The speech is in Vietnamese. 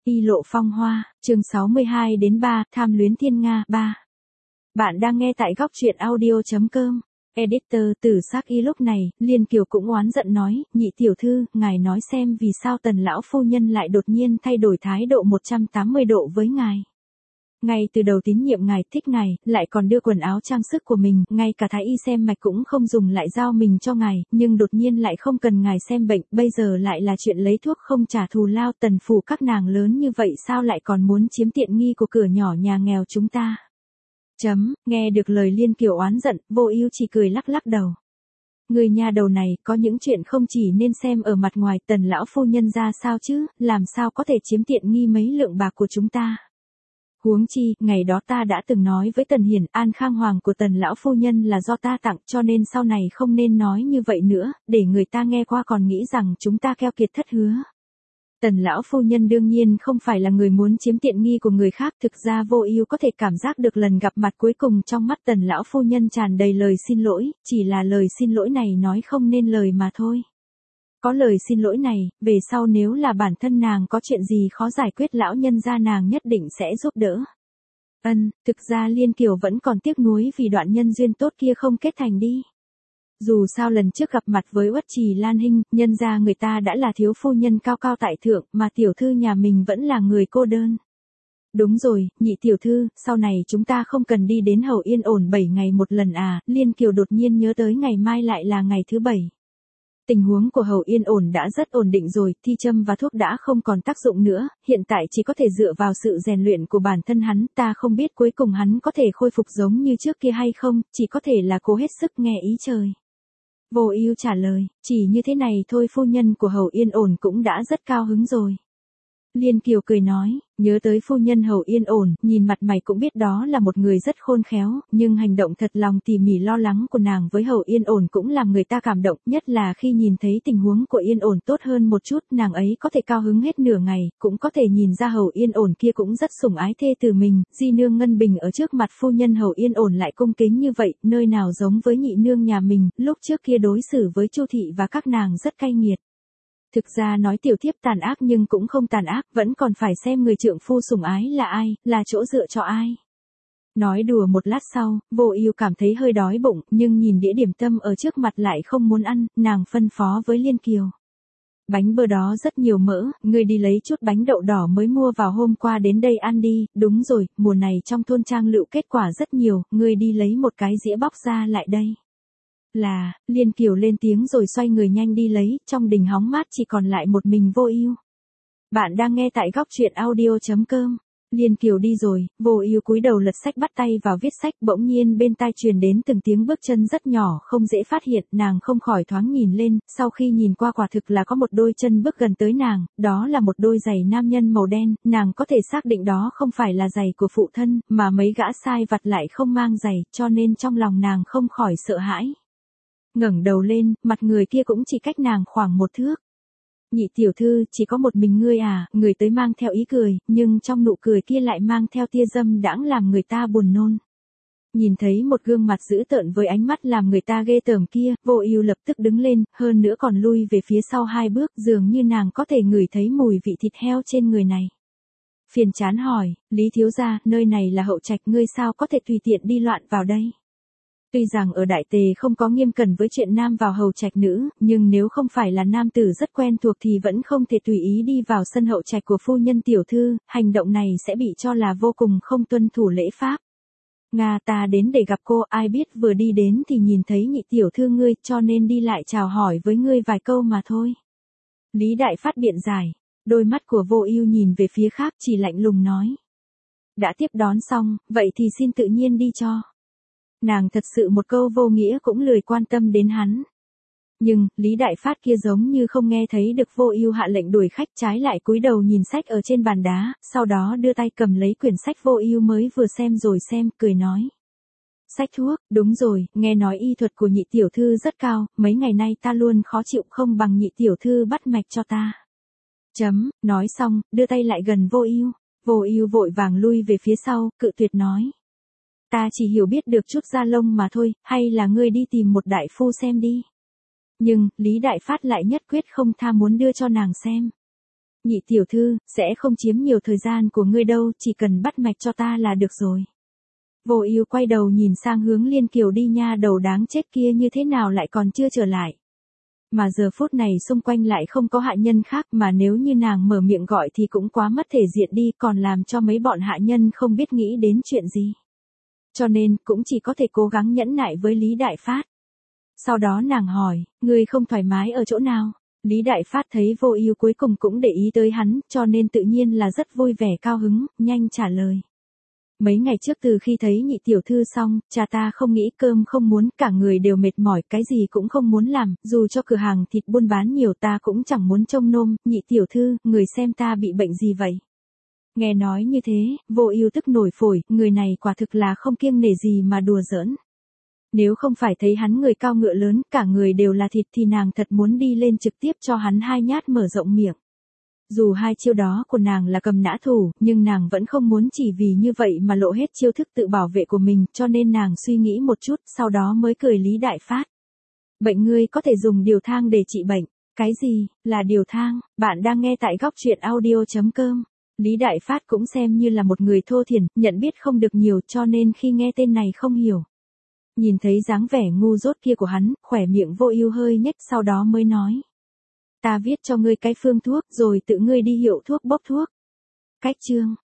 Y lộ phong hoa, chương 62-3, tham luyến thiên Nga, 3. Bạn đang nghe tại góc truyện audio.com. Editor Tử Sắc Y. Lúc này, Liên Kiều cũng oán giận nói, nhị tiểu thư, ngài nói xem vì sao Tần lão phu nhân lại đột nhiên thay đổi thái độ 180 độ với ngài. Ngay từ đầu tín nhiệm ngài, thích ngài, lại còn đưa quần áo trang sức của mình, ngay cả thái y xem mạch cũng không dùng lại giao mình cho ngài, nhưng đột nhiên lại không cần ngài xem bệnh, bây giờ lại là chuyện lấy thuốc không trả thù lao. Tần phủ các nàng lớn như vậy sao lại còn muốn chiếm tiện nghi của cửa nhỏ nhà nghèo chúng ta. Nghe được lời Liên Kiều oán giận, Vô Ưu chỉ cười lắc lắc đầu. Người nhà đầu này, có những chuyện không chỉ nên xem ở mặt ngoài. Tần lão phu nhân ra sao chứ, làm sao có thể chiếm tiện nghi mấy lượng bạc của chúng ta. Huống chi, ngày đó ta đã từng nói với Tần Hiển, an khang hoàng của Tần lão phu nhân là do ta tặng, cho nên sau này không nên nói như vậy nữa, để người ta nghe qua còn nghĩ rằng chúng ta keo kiệt thất hứa. Tần lão phu nhân đương nhiên không phải là người muốn chiếm tiện nghi của người khác, thực ra Vô Ưu có thể cảm giác được lần gặp mặt cuối cùng trong mắt Tần lão phu nhân tràn đầy lời xin lỗi, chỉ là lời xin lỗi này nói không nên lời mà thôi. Có lời xin lỗi này, về sau nếu là bản thân nàng có chuyện gì khó giải quyết lão nhân gia nàng nhất định sẽ giúp đỡ. Thực ra Liên Kiều vẫn còn tiếc nuối vì đoạn nhân duyên tốt kia không kết thành đi. Dù sao lần trước gặp mặt với Uất Trì Lan Hinh, nhân ra người ta đã là thiếu phu nhân cao cao tại thượng, mà tiểu thư nhà mình vẫn là người cô đơn. Đúng rồi, nhị tiểu thư, sau này chúng ta không cần đi đến Hầu Yên Ổn 7 ngày một lần à. Liên Kiều đột nhiên nhớ tới ngày mai lại là ngày thứ 7. Tình huống của Hầu Yên Ổn đã rất ổn định rồi, thi châm và thuốc đã không còn tác dụng nữa, hiện tại chỉ có thể dựa vào sự rèn luyện của bản thân hắn, ta không biết cuối cùng hắn có thể khôi phục giống như trước kia hay không, chỉ có thể là cố hết sức nghe ý trời. Vô Ưu trả lời, chỉ như thế này thôi phu nhân của Hầu Yên Ổn cũng đã rất cao hứng rồi. Liên Kiều cười nói, nhớ tới phu nhân Hầu Yên Ổn, nhìn mặt mày cũng biết đó là một người rất khôn khéo, nhưng hành động thật lòng tỉ mỉ lo lắng của nàng với Hầu Yên Ổn cũng làm người ta cảm động, nhất là khi nhìn thấy tình huống của Yên Ổn tốt hơn một chút, nàng ấy có thể cao hứng hết nửa ngày, cũng có thể nhìn ra Hầu Yên Ổn kia cũng rất sủng ái thê tử mình, di nương Ngân Bình ở trước mặt phu nhân Hầu Yên Ổn lại cung kính như vậy, nơi nào giống với nhị nương nhà mình, lúc trước kia đối xử với Chu thị và các nàng rất cay nghiệt. Thực ra nói tiểu thiếp tàn ác nhưng cũng không tàn ác, vẫn còn phải xem người trượng phu sủng ái là ai, là chỗ dựa cho ai. Nói đùa một lát sau, Vô Ưu cảm thấy hơi đói bụng, nhưng nhìn đĩa điểm tâm ở trước mặt lại không muốn ăn, nàng phân phó với Liên Kiều. Bánh bơ đó rất nhiều mỡ, ngươi đi lấy chút bánh đậu đỏ mới mua vào hôm qua đến đây ăn đi, đúng rồi, mùa này trong thôn Trang Lựu kết quả rất nhiều, ngươi đi lấy một cái dĩa bóc ra lại đây. Là, Liên Kiều lên tiếng rồi xoay người nhanh đi lấy, trong đình hóng mát chỉ còn lại một mình Vô Ưu. Bạn đang nghe tại góc truyện audio.com. Liên Kiều đi rồi, Vô Ưu cúi đầu lật sách bắt tay vào viết sách, bỗng nhiên bên tai truyền đến từng tiếng bước chân rất nhỏ không dễ phát hiện, nàng không khỏi thoáng nhìn lên, sau khi nhìn qua quả thực là có một đôi chân bước gần tới nàng, đó là một đôi giày nam nhân màu đen, nàng có thể xác định đó không phải là giày của phụ thân, mà mấy gã sai vặt lại không mang giày, cho nên trong lòng nàng không khỏi sợ hãi. Ngẩng đầu lên, mặt người kia cũng chỉ cách nàng khoảng 1 thước. Nhị tiểu thư, chỉ có một mình ngươi à, người tới mang theo ý cười, nhưng trong nụ cười kia lại mang theo tia dâm đãng làm người ta buồn nôn. Nhìn thấy một gương mặt dữ tợn với ánh mắt làm người ta ghê tởm kia, Vô Ưu lập tức đứng lên, hơn nữa còn lui về phía sau 2 bước, dường như nàng có thể ngửi thấy mùi vị thịt heo trên người này. Phiền chán hỏi, Lý thiếu gia, nơi này là hậu trạch, ngươi sao có thể tùy tiện đi loạn vào đây? Tuy rằng ở Đại Tề không có nghiêm cẩn với chuyện nam vào hầu trạch nữ, nhưng nếu không phải là nam tử rất quen thuộc thì vẫn không thể tùy ý đi vào sân hậu trạch của phu nhân tiểu thư, hành động này sẽ bị cho là vô cùng không tuân thủ lễ pháp. Nga, ta đến để gặp cô, ai biết vừa đi đến thì nhìn thấy nhị tiểu thư ngươi, cho nên đi lại chào hỏi với ngươi vài câu mà thôi. Lý Đại Phát biện giải, đôi mắt của Vô Ưu nhìn về phía khác chỉ lạnh lùng nói. Đã tiếp đón xong, vậy thì xin tự nhiên đi cho. Nàng thật sự một câu vô nghĩa cũng lười quan tâm đến hắn. Nhưng, Lý Đại Phát kia giống như không nghe thấy được Vô Ưu hạ lệnh đuổi khách, trái lại cúi đầu nhìn sách ở trên bàn đá, sau đó đưa tay cầm lấy quyển sách Vô Ưu mới vừa xem rồi xem, cười nói. Sách thuốc, đúng rồi, nghe nói y thuật của nhị tiểu thư rất cao, mấy ngày nay ta luôn khó chịu không bằng nhị tiểu thư bắt mạch cho ta. Nói xong, đưa tay lại gần Vô Ưu. Vô Ưu vội vàng lui về phía sau, cự tuyệt nói. Ta chỉ hiểu biết được chút da lông mà thôi, hay là ngươi đi tìm một đại phu xem đi. Nhưng, Lý Đại Phát lại nhất quyết không tha muốn đưa cho nàng xem. Nhị tiểu thư, sẽ không chiếm nhiều thời gian của ngươi đâu, chỉ cần bắt mạch cho ta là được rồi. Vô Ưu quay đầu nhìn sang hướng Liên Kiều đi, nha đầu đáng chết kia như thế nào lại còn chưa trở lại. Mà giờ phút này xung quanh lại không có hạ nhân khác, mà nếu như nàng mở miệng gọi thì cũng quá mất thể diện đi, còn làm cho mấy bọn hạ nhân không biết nghĩ đến chuyện gì. Cho nên, cũng chỉ có thể cố gắng nhẫn nại với Lý Đại Phát. Sau đó nàng hỏi, ngươi không thoải mái ở chỗ nào? Lý Đại Phát thấy Vô Ưu cuối cùng cũng để ý tới hắn, cho nên tự nhiên là rất vui vẻ cao hứng, nhanh trả lời. Mấy ngày trước từ khi thấy nhị tiểu thư xong, cha ta không nghĩ cơm không muốn, cả người đều mệt mỏi, cái gì cũng không muốn làm, dù cho cửa hàng thịt buôn bán nhiều ta cũng chẳng muốn trông nom, nhị tiểu thư, người xem ta bị bệnh gì vậy? Nghe nói như thế, Vô Ưu tức nổi phổi, người này quả thực là không kiêng nể gì mà đùa giỡn. Nếu không phải thấy hắn người cao ngựa lớn, cả người đều là thịt thì nàng thật muốn đi lên trực tiếp cho hắn 2 nhát mở rộng miệng. Dù 2 chiêu đó của nàng là cầm nã thủ, nhưng nàng vẫn không muốn chỉ vì như vậy mà lộ hết chiêu thức tự bảo vệ của mình, cho nên nàng suy nghĩ một chút, sau đó mới cười Lý Đại Phát. Bệnh ngươi có thể dùng điều thang để trị bệnh. Cái gì, là điều thang? Bạn đang nghe tại góc truyện audio.com. Lý Đại Phát cũng xem như là một người thô thiển, nhận biết không được nhiều, cho nên khi nghe tên này không hiểu. Nhìn thấy dáng vẻ ngu dốt kia của hắn, khóe miệng Vô Ưu hơi nhếch, sau đó mới nói. Ta viết cho ngươi cái phương thuốc, rồi tự ngươi đi hiệu thuốc bốc thuốc. Cách chương.